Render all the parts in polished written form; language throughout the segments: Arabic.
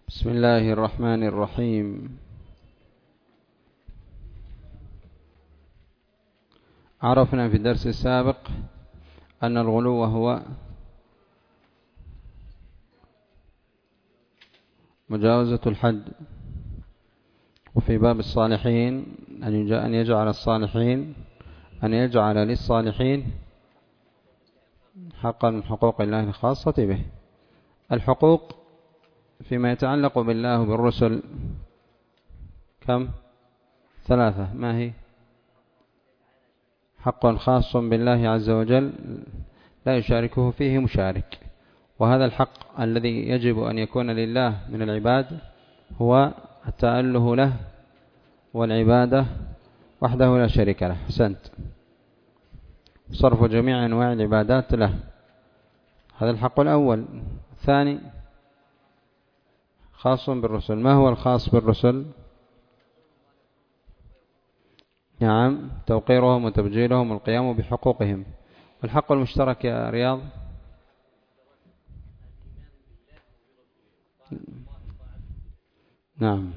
بسم الله الرحمن الرحيم. عرفنا في الدرس السابق أن الغلو هو مجاوزة الحد، وفي باب الصالحين أن يجعل للصالحين حقا من حقوق الله الخاصة به. الحقوق فيما يتعلق بالله وبالرسل كم؟ 3. ما هي؟ حق خاص بالله عز وجل لا يشاركه فيه مشارك، وهذا الحق الذي يجب أن يكون لله من العباد هو التأله له والعبادة وحده لا شريك له. حسنت. صرف جميع أنواع العبادات له، هذا الحق الأول. الثاني خاص بالرسل. ما هو الخاص بالرسل؟ نعم، توقيرهم وتبجيلهم والقيام بحقوقهم. والحق المشترك يا رياض؟ نعم،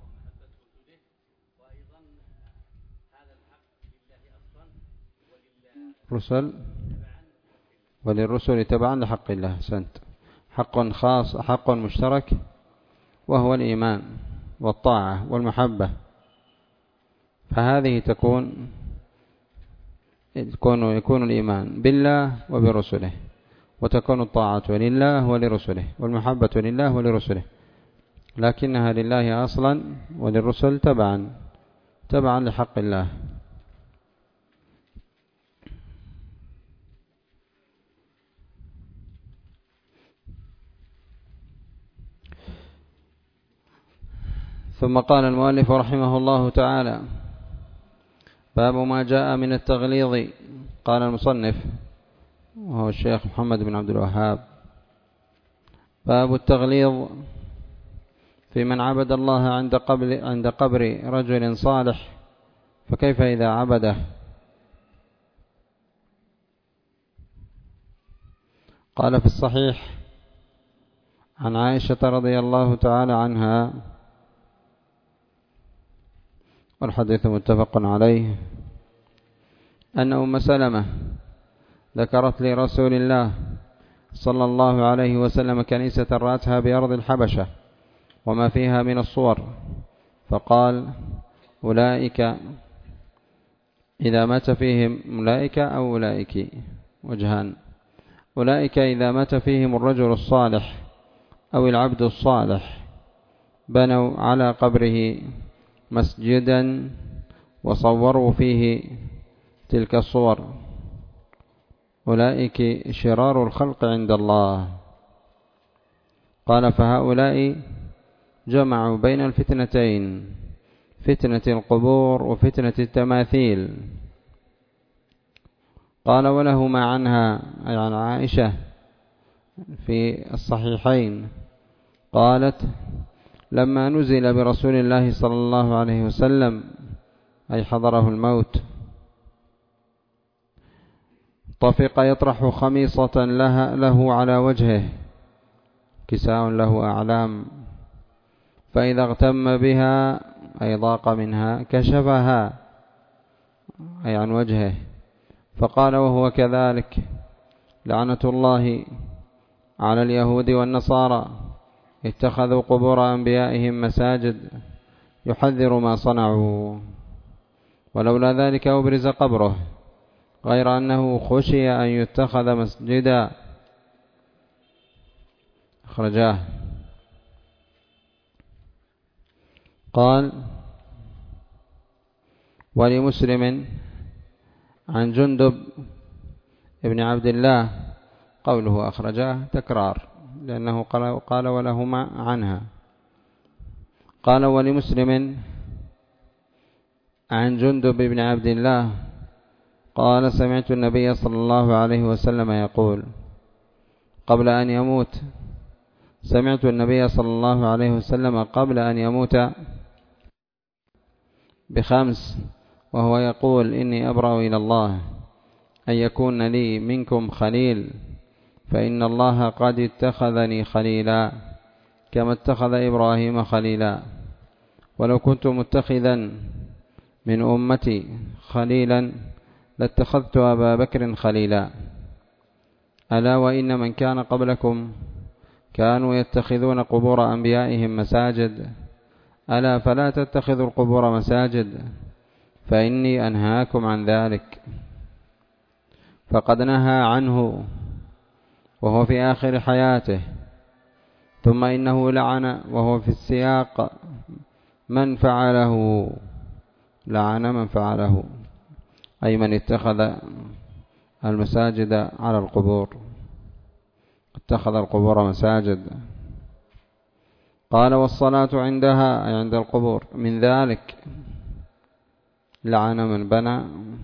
رسل وللرسل تبعا لحق الله. سنت. حق خاص، حق مشترك، وهو الإيمان والطاعة والمحبة، فهذه يكون الإيمان بالله وبرسله، وتكون الطاعة لله ولرسله، والمحبة لله ولرسله، لكنها لله أصلا وللرسل تبعا لحق الله. ثم قال المؤلف رحمه الله تعالى: باب ما جاء من التغليظ. قال المصنف وهو الشيخ محمد بن عبد الوهاب: باب التغليظ في من عبد الله عند قبر رجل صالح، فكيف إذا عبده؟ قال في الصحيح عن عائشة رضي الله تعالى عنها، والحديث متفق عليه، أن أم سلمة ذكرت لرسول الله صلى الله عليه وسلم كنيسة رأتها بأرض الحبشة وما فيها من الصور، فقال: أولئك إذا مات فيهم أولئك وجهان. أولئك إذا مات فيهم الرجل الصالح أو العبد الصالح بنوا على قبره مسجدا وصوروا فيه تلك الصور، أولئك شرار الخلق عند الله. قال: فهؤلاء جمعوا بين الفتنتين، فتنة القبور وفتنة التماثيل. قال: ولهما عنها، أي عن عائشة، في الصحيحين قالت: لما نزل برسول الله صلى الله عليه وسلم، أي حضره الموت، طفق يطرح خميصة له على وجهه، كساء له أعلام، فإذا اغتم بها، أي ضاق منها، كشفها، أي عن وجهه، فقال وهو كذلك: لعنة الله على اليهود والنصارى، اتخذوا قبور أنبيائهم مساجد، يحذر ما صنعوا، ولولا ذلك أبرز قبره، غير أنه خشي أن يتخذ مسجدا. أخرجاه. قال: ولمسلم عن جندب ابن عبد الله، قوله أخرجاه تكرار، لأنه قال ولهما عنها. قال: ولمسلم عن جندب بن عبد الله قال: سمعت النبي صلى الله عليه وسلم يقول قبل أن يموت، سمعت النبي صلى الله عليه وسلم قبل أن يموت ب5 وهو يقول: إني أبرأ إلى الله أن يكون لي منكم خليل، فإن الله قد اتخذني خليلا، كما اتخذ إبراهيم خليلا. ولو كنت متخذا من أمتي خليلا لاتخذت أبا بكر خليلا. ألا وإن من كان قبلكم كانوا يتخذون قبور أنبيائهم مساجد، ألا فلا تتخذوا القبور مساجد فإني أنهاكم عن ذلك. فقد نهى عنه وهو في آخر حياته، ثم إنه لعن وهو في السياق من فعله، لعن من فعله أي من اتخذ المساجد على القبور، اتخذ القبور مساجد. قال والصلاة عندها أي عند القبور من ذلك، لعن من بنى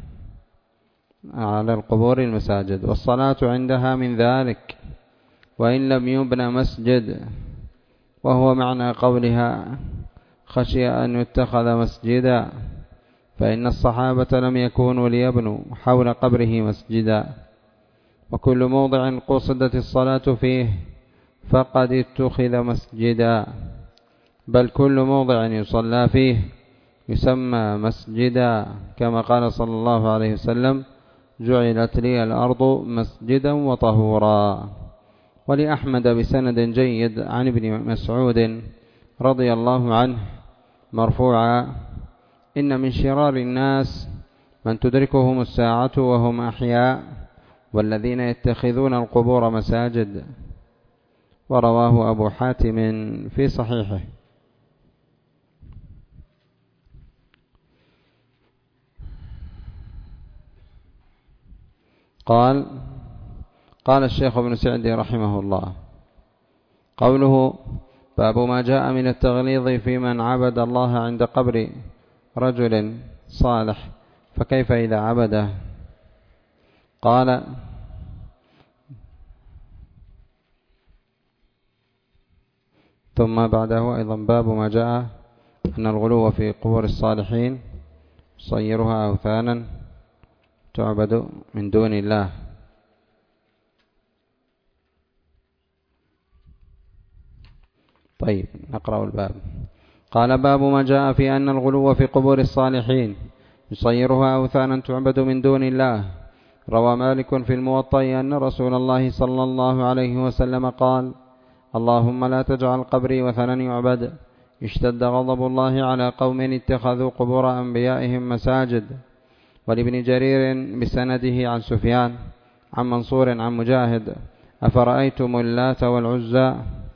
على القبور المساجد، والصلاة عندها من ذلك وإن لم يبنى مسجد، وهو معنى قولها خشي أن يتخذ مسجدا، فإن الصحابة لم يكونوا ليبنوا حول قبره مسجدا. وكل موضع قصدت الصلاة فيه فقد اتخذ مسجدا، بل كل موضع يصلى فيه يسمى مسجدا، كما قال صلى الله عليه وسلم جعلت لي الأرض مسجدا وطهورا. ولأحمد بسند جيد عن ابن مسعود رضي الله عنه مرفوعا: إن من شرار الناس من تدركهم الساعة وهم أحياء، والذين يتخذون القبور مساجد. ورواه أبو حاتم في صحيحه. قال الشيخ ابن سعدي رحمه الله: قوله باب ما جاء من التغليظ في من عبد الله عند قبر رجل صالح، فكيف إذا عبده؟ قال: ثم بعده أيضا باب ما جاء أن الغلو في قبور الصالحين يصيرها أوثانا تعبد من دون الله. طيب نقرأ الباب. قال: باب ما جاء في أن الغلو في قبور الصالحين يصيرها أوثانا تعبد من دون الله. روى مالك في الموطأ أن رسول الله صلى الله عليه وسلم قال: اللهم لا تجعل قبري وثنا يعبد. اشتد غضب الله على قوم اتخذوا قبور أنبيائهم مساجد. ولابن جرير بسنده عن سفيان عن منصور عن مجاهد: أفرأيتم اللات والعزى؟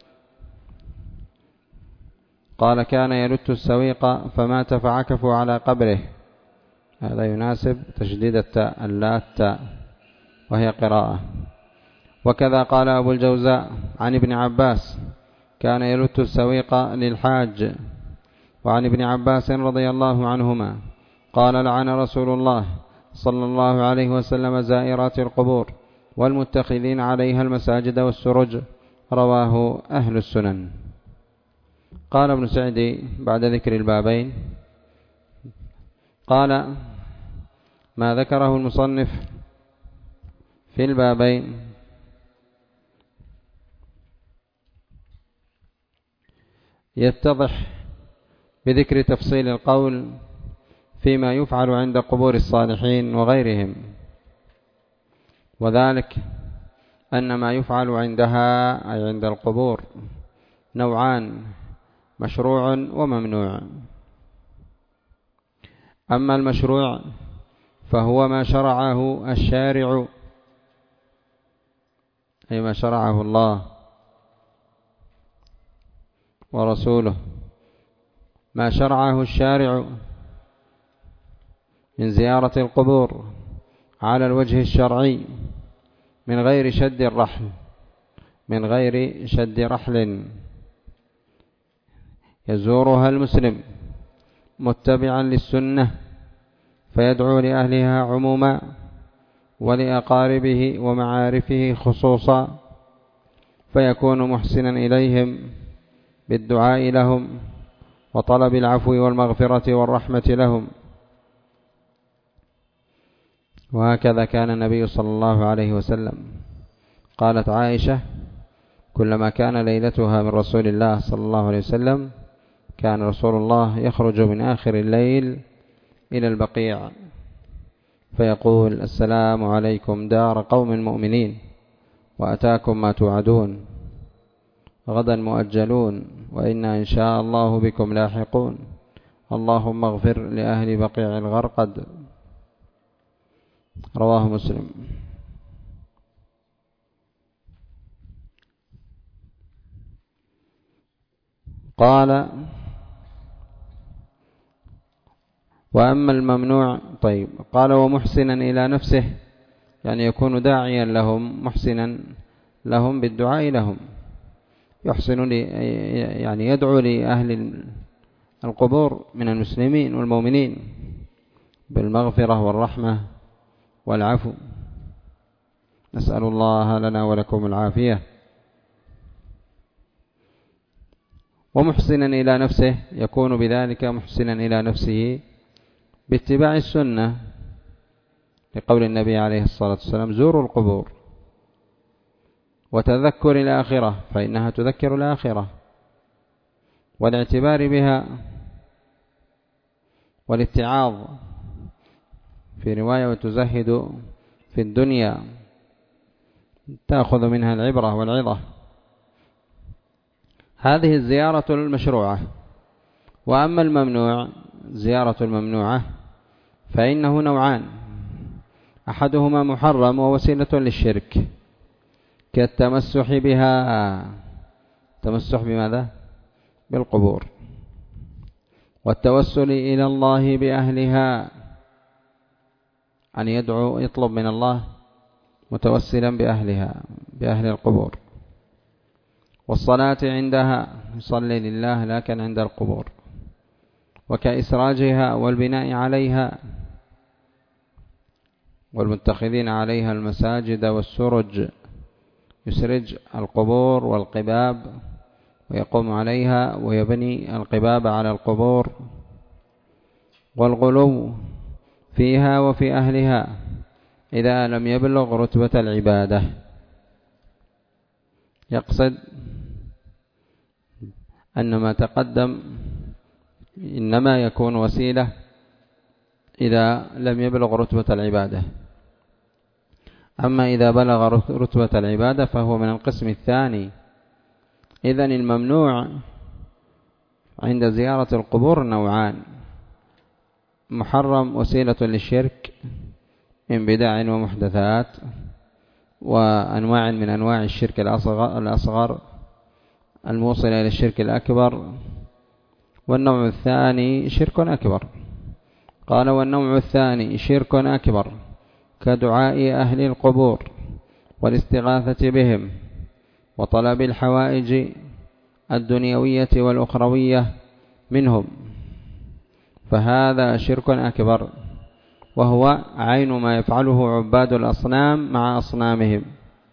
قال: كان يلت السويق فمات فعكفوا على قبره. هذا يناسب تشديد التاء، اللات، وهي قراءة. وكذا قال أبو الجوزاء عن ابن عباس: كان يلت السويق للحاج. وعن ابن عباس رضي الله عنهما قال: لعن رسول الله صلى الله عليه وسلم زائرات القبور والمتخذين عليها المساجد والسرج. رواه أهل السنن. قال ابن سعدي بعد ذكر البابين: قال: ما ذكره المصنف في البابين يتضح بذكر تفصيل القول فيما يفعل عند قبور الصالحين وغيرهم، وذلك أن ما يفعل عندها أي عند القبور نوعان: مشروع وممنوع. أما المشروع فهو ما شرعه الشارع، أي ما شرعه الله ورسوله، ما شرعه الشارع من زيارة القبور على الوجه الشرعي من غير شد الرحل، من غير شد رحل، يزورها المسلم متبعا للسنة فيدعو لأهلها عموما ولأقاربه ومعارفه خصوصا، فيكون محسنا إليهم بالدعاء لهم وطلب العفو والمغفرة والرحمة لهم. وهكذا كان النبي صلى الله عليه وسلم. قالت عائشة: كلما كان ليلتها من رسول الله صلى الله عليه وسلم كان رسول الله يخرج من آخر الليل إلى البقيع فيقول: السلام عليكم دار قوم مؤمنين، وأتاكم ما توعدون، غدا مؤجلون، وإنا إن شاء الله بكم لاحقون، اللهم اغفر لأهل بقيع الغرقد. رواه مسلم. قال: وأما الممنوع. طيب، قال: ومحسنا إلى نفسه، يعني يكون داعيا لهم، محسنا لهم بالدعاء لهم، يحسن يعني يدعو لأهل القبور من المسلمين والمؤمنين بالمغفرة والرحمة والعفو. نسأل الله لنا ولكم العافية. ومحسنا إلى نفسه يكون بذلك محسنا إلى نفسه باتباع السنة، لقول النبي عليه الصلاة والسلام: زوروا القبور، وتذكر الآخرة فإنها تذكر الآخرة، والاعتبار بها، والاتعاظ في رواية: وتزهد في الدنيا، تأخذ منها العبرة والعظة. هذه الزيارة المشروعة. وأما الممنوع، زيارة الممنوعة فإنه نوعان: أحدهما محرم ووسيلة للشرك كالتمسح بها. تمسح بماذا؟ بالقبور. والتوسل إلى الله بأهلها، أن يدعو يطلب من الله متوسلا بأهلها، بأهل القبور. والصلاة عندها، يصلي لله لكن عند القبور. وكإسراجها والبناء عليها، والمتخذين عليها المساجد والسرج، يسرج القبور والقباب ويقوم عليها ويبني القباب على القبور. والغلو فيها وفي أهلها إذا لم يبلغ رتبة العبادة. يقصد أن ما تقدم إنما يكون وسيلة إذا لم يبلغ رتبة العبادة، أما إذا بلغ رتبة العبادة فهو من القسم الثاني. إذن الممنوع عند زيارة القبور نوعان: محرم وسيلة للشرك من بدع ومحدثات وأنواع من أنواع الشرك الأصغر الموصل إلى الشرك الأكبر. والنوع الثاني شرك أكبر. قال: والنوع الثاني شرك أكبر كدعاء أهل القبور والاستغاثة بهم وطلب الحوائج الدنيوية والأخروية منهم، فهذا شرك أكبر، وهو عين ما يفعله عباد الأصنام مع أصنامهم.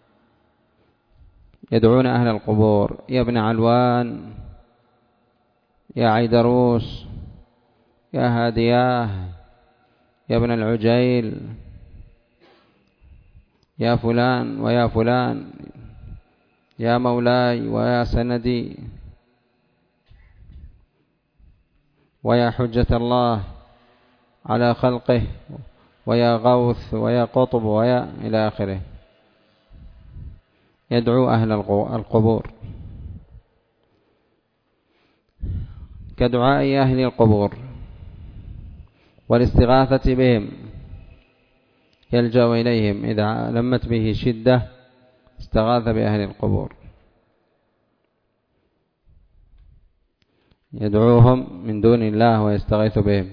يدعون أهل القبور: يا ابن علوان، يا عيدروس، يا هادياه، يا ابن العجيل، يا فلان ويا فلان، يا مولاي ويا سندي، ويا حجة الله على خلقه، ويا غوث، ويا قطب، ويا إلى آخره. يدعو أهل القبور كدعاء أهل القبور والاستغاثة بهم، يلجأ إليهم إذا لمت به شدة استغاث بأهل القبور، يدعوهم من دون الله ويستغيث بهم.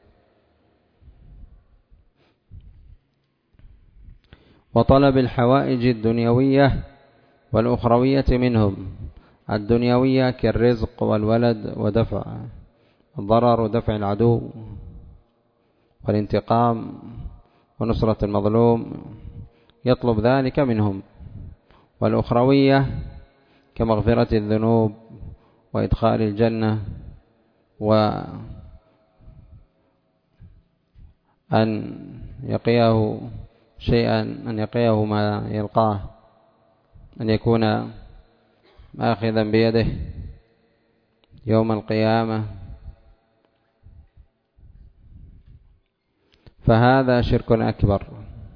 وطلب الحوائج الدنيوية والأخروية منهم. الدنيوية كالرزق والولد ودفع الضرر ودفع العدو والانتقام ونصرة المظلوم، يطلب ذلك منهم. والأخروية كمغفرة الذنوب وإدخال الجنة، وأن يقيه شيئا، أن يقيه ما يلقاه، أن يكون آخذا بيده يوم القيامة، فهذا شرك أكبر،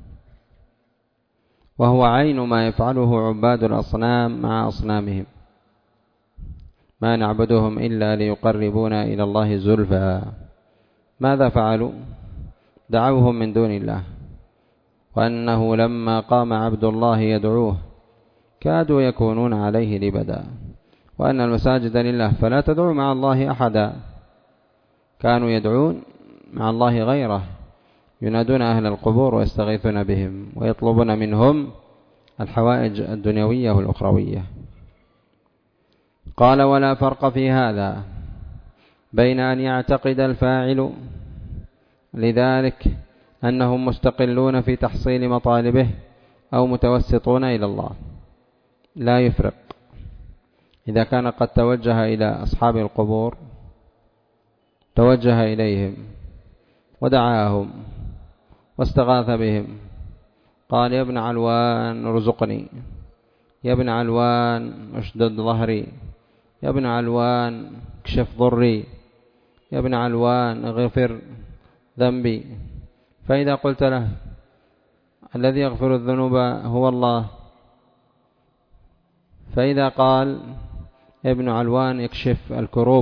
وهو عين ما يفعله عباد الأصنام مع أصنامهم، ما نعبدهم إلا ليقربونا إلى الله زلفى. ماذا فعلوا؟ دعوهم من دون الله، وأنه لما قام عبد الله يدعوه كادوا يكونون عليه لبدا، وأن المساجد لله فلا تدعوا مع الله أحدا. كانوا يدعون مع الله غيره، ينادون أهل القبور ويستغيثون بهم ويطلبون منهم الحوائج الدنيوية والأخروية. قال: ولا فرق في هذا بين أن يعتقد الفاعل لذلك أنهم مستقلون في تحصيل مطالبه أو متوسطون إلى الله، لا يفرق. إذا كان قد توجه إلى أصحاب القبور، توجه إليهم ودعاهم واستغاث بهم، قال: يا ابن علوان ارزقني، يا ابن علوان اشدد ظهري، يا ابن علوان اكشف ضري، يا ابن علوان اغفر ذنبي. فإذا قلت له الذي يغفر الذنوب هو الله، فإذا قال ابن علوان يكشف الكروب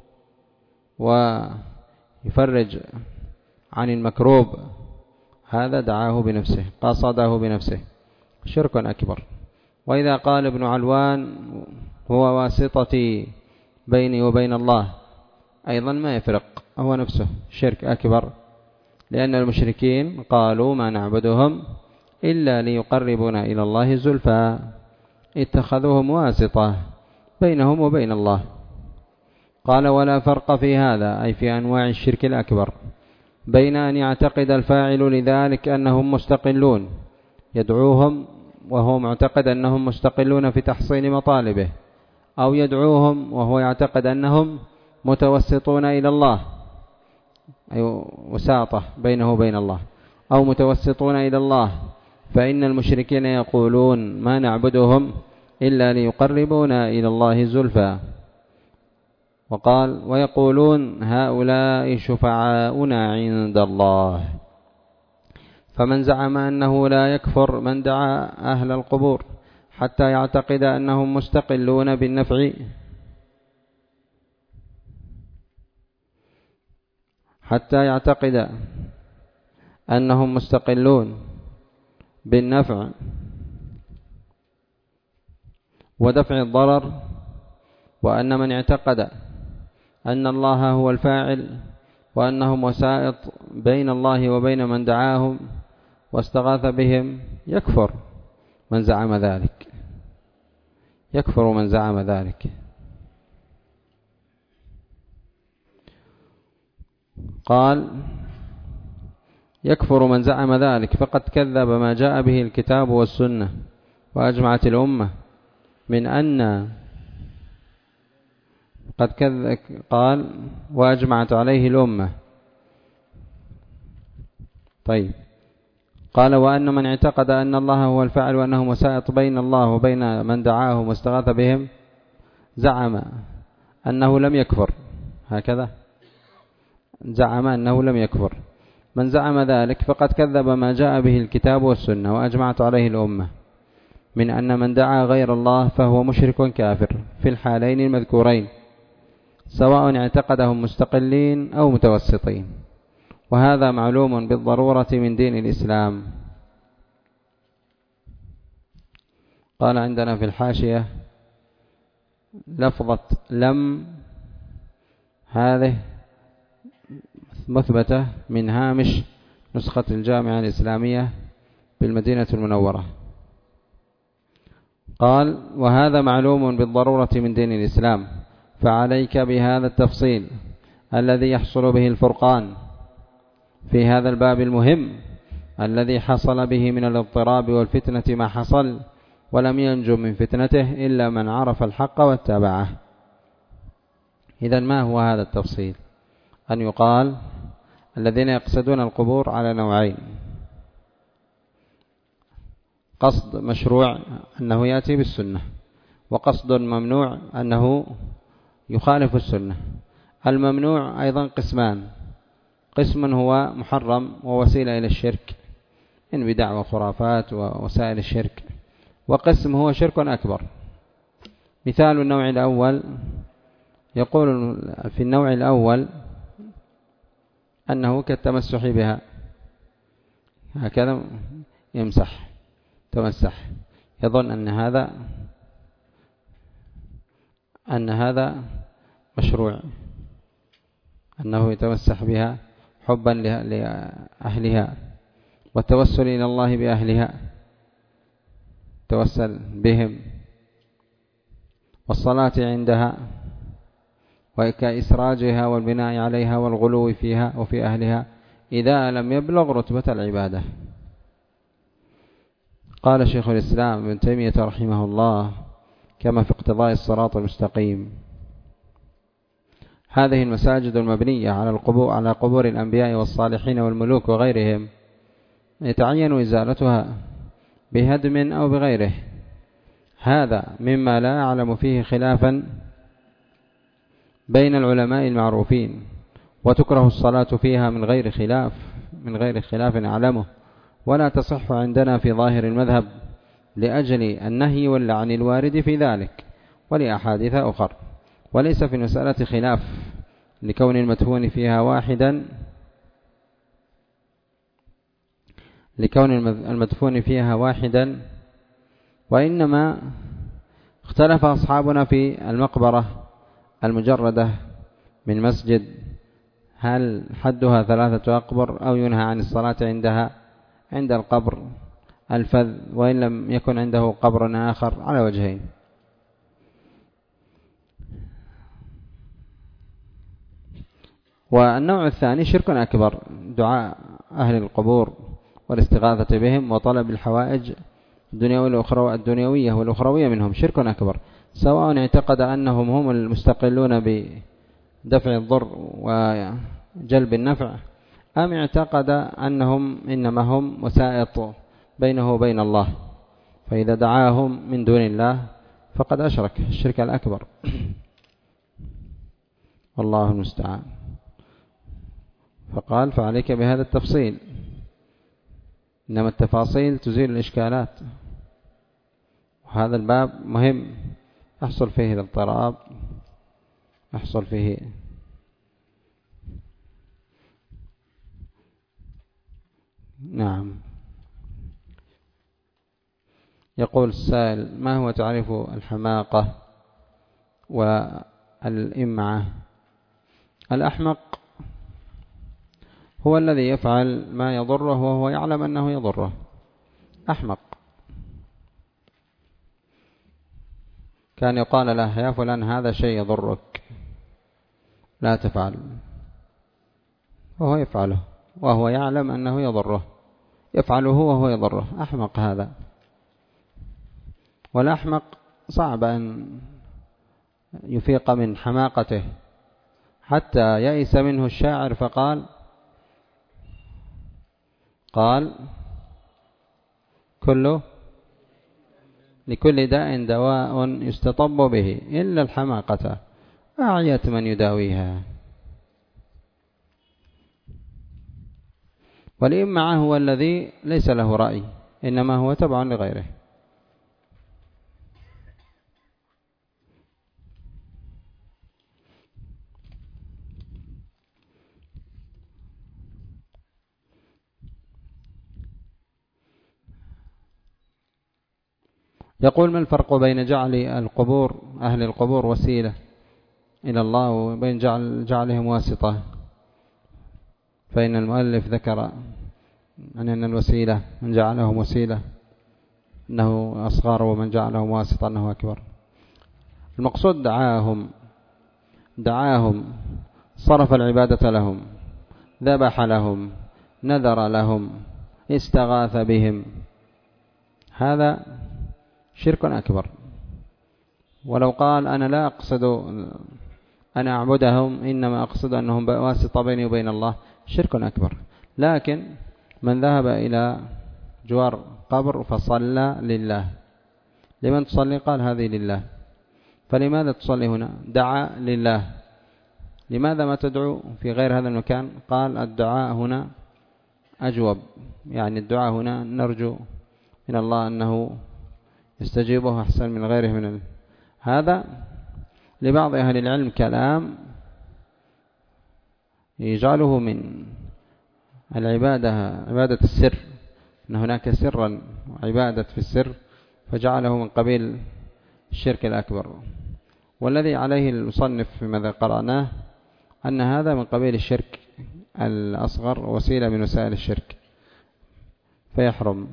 ويفرج عن المكروب، هذا دعاه بنفسه، قصده بنفسه، شرك أكبر. وإذا قال ابن علوان هو واسطتي بيني وبين الله، أيضا ما يفرق، هو نفسه شرك أكبر، لأن المشركين قالوا ما نعبدهم إلا ليقربونا إلى الله زلفى، اتخذوهم واسطة بينهم وبين الله. قال: ولا فرق في هذا، أي في أنواع الشرك الأكبر، بين أن يعتقد الفاعل لذلك أنهم مستقلون يدعوهم وهو معتقد أنهم مستقلون في تحصيل مطالبه، أو يدعوهم وهو يعتقد أنهم متوسطون إلى الله، أي وساطة بينه وبين الله، أو متوسطون إلى الله. فإن المشركين يقولون ما نعبدهم إلا ليقربونا إلى الله زلفى. وقال: ويقولون هؤلاء شفعاؤنا عند الله. فمن زعم أنه لا يكفر من دعا أهل القبور حتى يعتقد أنهم مستقلون بالنفع، حتى يعتقد أنهم مستقلون بالنفع ودفع الضرر، وأن من اعتقد أن الله هو الفاعل وأنهم وسائط بين الله وبين من دعاهم واستغاث بهم، يكفر من زعم ذلك، يكفر من زعم ذلك. قال: يكفر من زعم ذلك فقد كذب ما جاء به الكتاب والسنة، وأجمعت الأمة من أن قال: وأجمعت عليه الأمة. طيب، قال: وأن من اعتقد أن الله هو الفاعل وأنه وسائط بين الله وبين من دعاهم واستغاث بهم زعم أنه لم يكفر، هكذا زعم أنه لم يكفر. من زعم ذلك فقد كذب ما جاء به الكتاب والسنة، وأجمعت عليه الأمة من أن من دعا غير الله فهو مشرك كافر في الحالين المذكورين، سواء اعتقدهم مستقلين أو متوسطين، وهذا معلوم بالضرورة من دين الإسلام. قال عندنا في الحاشية لفظة لم هذه مثبتة من هامش نسخة الجامعة الإسلامية بالمدينة المنورة. قال: وهذا معلوم بالضرورة من دين الإسلام، فعليك بهذا التفصيل الذي يحصل به الفرقان في هذا الباب المهم الذي حصل به من الاضطراب والفتنة ما حصل، ولم ينجو من فتنته إلا من عرف الحق واتبعه. إذن ما هو هذا التفصيل؟ أن يقال الذين يقصدون القبور على نوعين: قصد مشروع أنه يأتي بالسنة، وقصد ممنوع أنه يخالف السنة. الممنوع أيضا قسمان: قسم هو محرم ووسيلة إلى الشرك من بدع وخرافات ووسائل الشرك، وقسم هو شرك أكبر. مثال النوع الأول: يقول في النوع الأول أنه كالتمسح بها، هكذا يمسح تمسح، يظن أن هذا مشروع، أنه يتمسح بها حبا لأهلها والتوسل إلى الله بأهلها، توسل بهم، والصلاة عندها وكإسراجها والبناء عليها والغلو فيها وفي أهلها إذا لم يبلغ رتبة العبادة. قال شيخ الإسلام ابن تيمية رحمه الله كما في اقتضاء الصراط المستقيم: هذه المساجد المبنية على قبور الأنبياء والصالحين والملوك وغيرهم يتعين إزالتها بهدم أو بغيره، هذا مما لا أعلم فيه خلافا بين العلماء المعروفين، وتكره الصلاة فيها من غير خلاف أعلمه، ولا تصح عندنا في ظاهر المذهب لأجل النهي واللعن الوارد في ذلك ولأحاديث أخر. وليس في المسألة خلاف لكون المدفون فيها واحدا، وإنما اختلف أصحابنا في المقبرة المجردة من مسجد، هل حدها 3 أقبر أو ينهى عن الصلاة عندها عند القبر الفذ وإن لم يكن عنده قبر آخر، على وجهين. والنوع الثاني شرك أكبر: دعاء أهل القبور والاستغاثة بهم وطلب الحوائج الدنيوية والأخروية منهم، شرك أكبر، سواء اعتقد أنهم هم المستقلون بدفع الضر وجلب النفع، أم اعتقد أنهم إنما هم وسائط بينه وبين الله، فإذا دعاهم من دون الله فقد أشرك الشرك الأكبر، والله المستعان. فقال: فعليك بهذا التفصيل، إنما التفاصيل تزيل الإشكالات، وهذا الباب مهم يحصل فيه الاضطراب، يحصل فيه نعم. يقول السائل: ما هو تعريف الحماقة والإمعة؟ الأحمق هو الذي يفعل ما يضره وهو يعلم أنه يضره، أحمق. كان يقال له: يا فلان هذا شيء يضرك لا تفعل، وهو يفعله وهو يعلم أنه يضره، يفعله وهو يضره، أحمق هذا. والأحمق صعب أن يفيق من حماقته، حتى يئس منه الشاعر فقال لكل داء دواء يستطب به إلا الحماقة أعيت من يداويها. والإمعة هو الذي ليس له رأي، إنما هو تبع لغيره. يقول: ما الفرق بين جعل أهل القبور وسيلة إلى الله وبين جعلهم واسطة؟ فإن المؤلف ذكر أن الوسيلة من جعلهم وسيلة أنه أصغر، ومن جعلهم واسطة أنه أكبر. المقصود دعاهم، صرف العبادة لهم، ذبح لهم، نذر لهم، استغاث بهم، هذا شرك أكبر. ولو قال: أنا لا أقصد أن أعبدهم، إنما أقصد أنهم واسطة بيني وبين الله، شرك أكبر. لكن من ذهب إلى جوار قبر فصلى لله، لمن تصلي؟ قال: هذه لله. فلماذا تصلي هنا؟ دعا لله. لماذا ما تدعو في غير هذا المكان؟ قال الدعاء هنا أجوب، يعني الدعاء هنا نرجو من الله أنه يستجيبه أحسن من غيره من هذا. لبعض أهل العلم كلام يجعله من العبادة عبادة السر، أن هناك سرا عبادة في السر، فجعله من قبيل الشرك الأكبر. والذي عليه المصنف فيما قرأناه أن هذا من قبيل الشرك الأصغر، وسيلة من وسائل الشرك، فيحرم.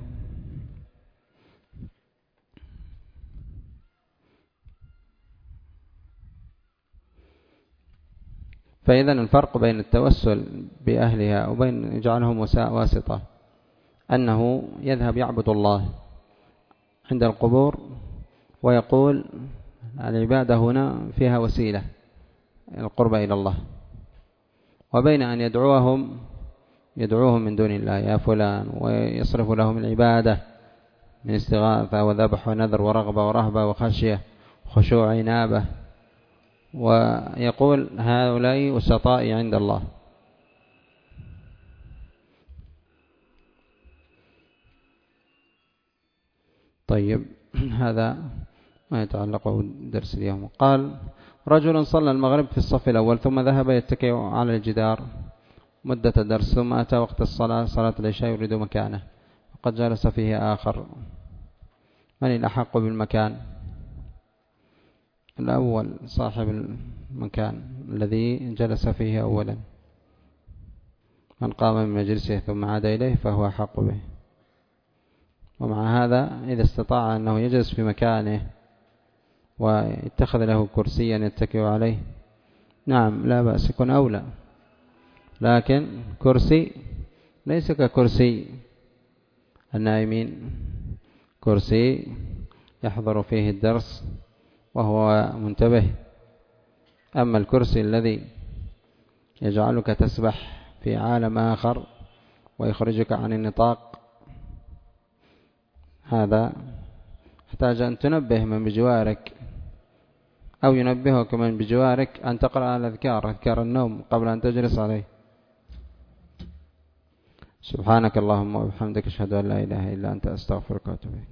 فإذا الفرق بين التوسل بأهلها وبين جعلهم واسطة أنه يذهب يعبد الله عند القبور ويقول العبادة هنا فيها وسيلة القرب إلى الله، وبين أن يدعوهم من دون الله يا فلان، ويصرف لهم العبادة من استغاثة وذبح ونذر ورغبة ورهبة وخشية خشوع عنابة، ويقول هؤلاء وسطائي عند الله. طيب، هذا ما يتعلق بالدرس اليوم. قال رجل صلى المغرب في الصف الأول ثم ذهب يتكئ على الجدار مدة الدرس، ثم أتى وقت الصلاة صلاة العشاء يريد مكانه وقد جلس فيه آخر، من الأحق بالمكان؟ الأول صاحب المكان الذي جلس فيه أولا، من قام من مجلسه ثم عاد إليه فهو أحق به. ومع هذا إذا استطاع أنه يجلس في مكانه ويتخذ له كرسيا يتكئ عليه، نعم لا بأس، يكون أولى، لكن كرسي ليس ككرسي النائمين، كرسي يحضر فيه الدرس وهو منتبه. أما الكرسي الذي يجعلك تسبح في عالم آخر ويخرجك عن النطاق، هذا يحتاج أن تنبه من بجوارك أو ينبهك من بجوارك أن تقرأ الأذكار، أذكار النوم قبل أن تجلس عليه. سبحانك اللهم وبحمدك أشهد أن لا إله إلا أنت أستغفرك وأتوب إليك.